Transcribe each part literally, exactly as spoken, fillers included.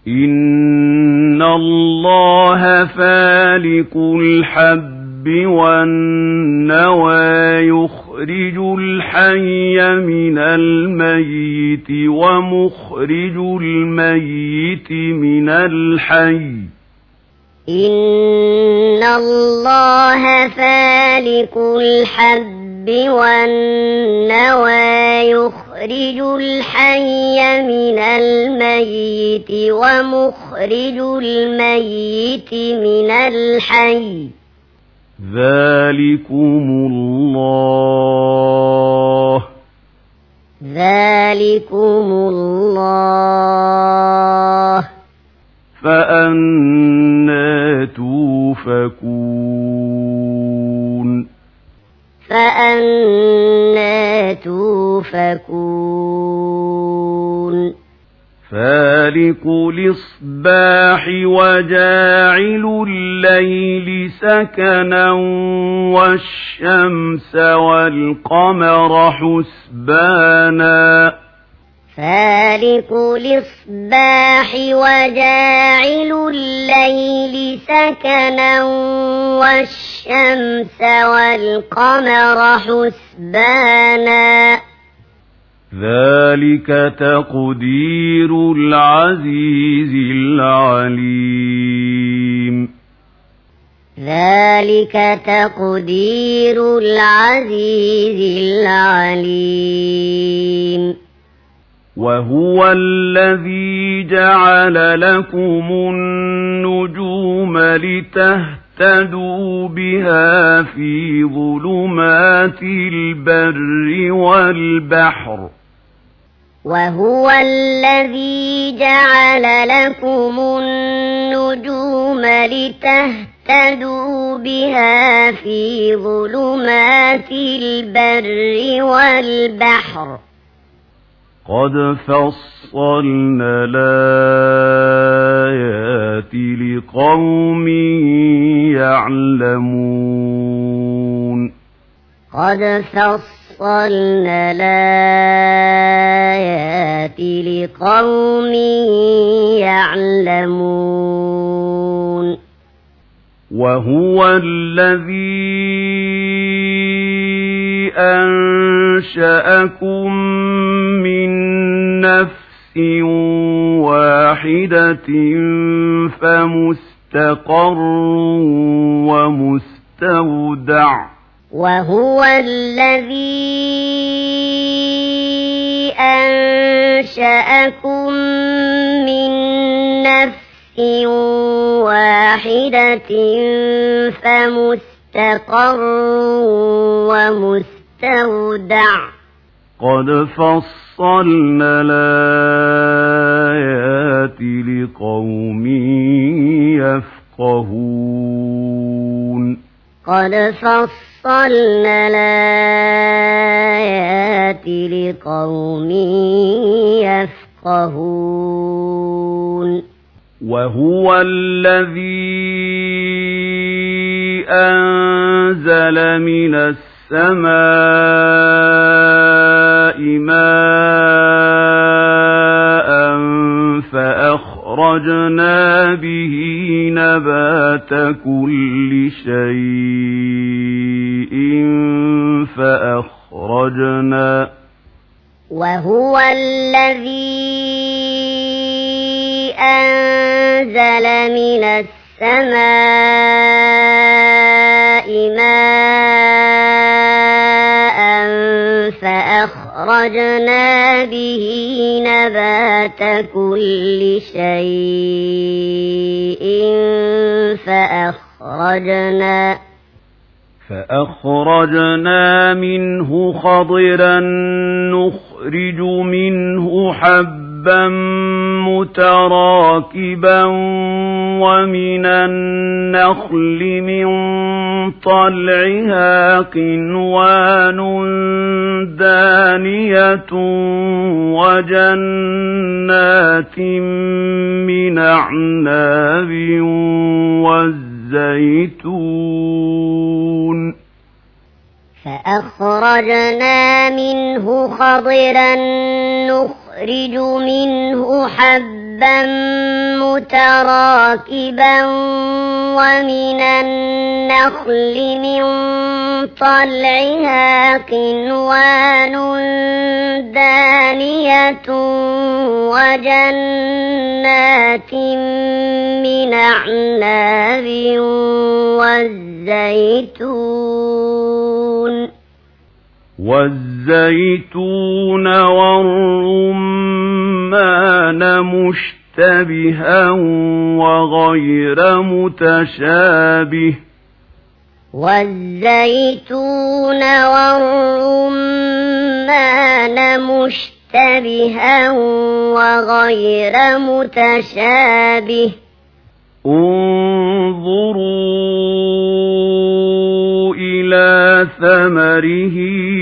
إن الله فالق الحب والنوى يخرج الحي من الميت ومخرج الميت من الحي إن الله فالق الحب والنوى يخرج الحي من الميت ومخرج الميت من الحي ذلكم الله ذلكم الله فأنى توفكون فأنى توفكون فالق الإصباح وجاعل الليل سكنا والشمس والقمر حسبانا فالق الإصباح وجاعل الليل سكنا والشمس والقمر حسبانا ذلك تقدير العزيز العليم ذلك تقدير العزيز العليم وهو الذي جعل لكم النجوم لتهتدوا بها في ظلمات البر والبحر وهو الذي جعل لكم النجوم لتهتدوا بها في ظلمات البر والبحر قد فصلنا الآيات لقوم يعلمون قد فصلنا الآيات لقوم يعلمون وهو الذي أنشأكم من نفس واحدة فمستقر ومستودع وهو الذي أنشأكم من نفس واحدة فمستقر ومستودع قد فصلنا الآيات لقوم يفقهون قد فصلنا الآيات لقوم يفقهون وهو الذي أنزل من السماء ماء فأخرجنا به نبات كل شيء فأخرجنا وهو الذي أنزل من السماء ماء فأخرجنا به نبات كل شيء فأخرجنا فأخرجنا منه خضرا نخرج منه حبا متراكبا ومن النخل من طلعها قنوان دانية وجنات من أعناب والزيتون فأخرجنا منه خضرا نخرج منه حبا حبا متراكبا ومن النخل من طلعها قنوان دانية وجنات من أعناب والزيتون والزيتون والرمان مشتبها وغير متشابه والزيتون والرمان مشتبها وغير متشابه انظروا إلى ثمره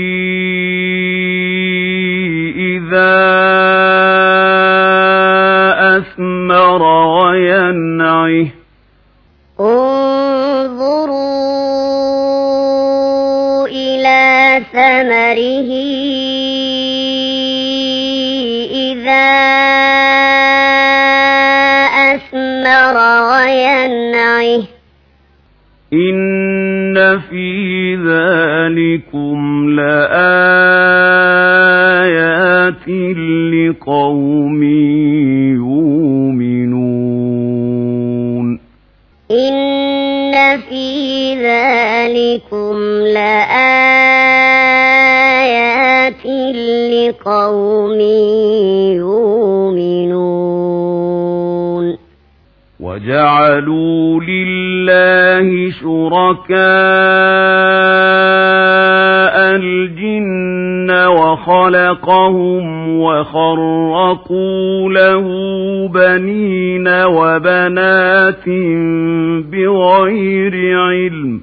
إذا أثمر وينعه انظروا إلى ثمره إذا أثمر وينعه إن في ذلكم لآيات لقوم يؤمنون إن في ذلكم لآيات لقوم يؤمنون وجعلوا لله شركاء الجن وخلقهم وخرقوا له بنين وبنات بغير علم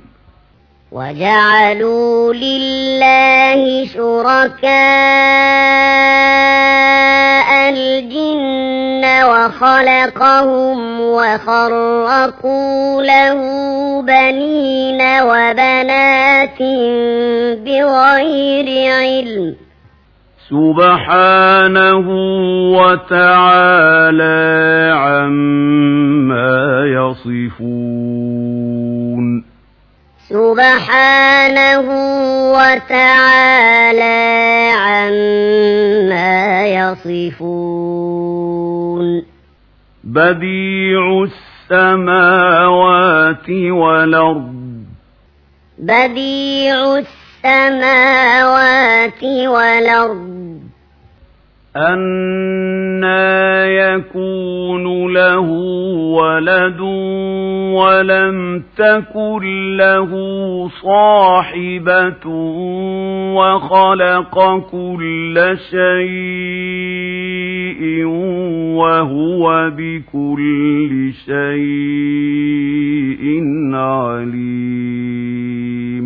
وجعلوا لله شركاء الجن وخلقهم وخرقوا له بنين وبنات بغير علم سبحانه وتعالى عما يصفون سبحانه وتعالى عما يصفون بديع السماوات والأرض بديع السماوات والأرض أنى يكون له ولد ولم تكن له صاحبة وخلق كل شيء وهو بكل شيء عليم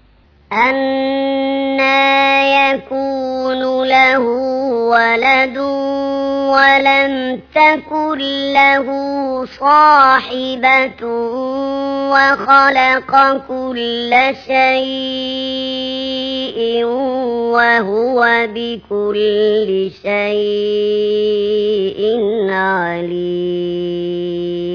أنى يكون له ولد ولم تكن له صاحبة وخلق كل شيء وهو بكل شيء عليم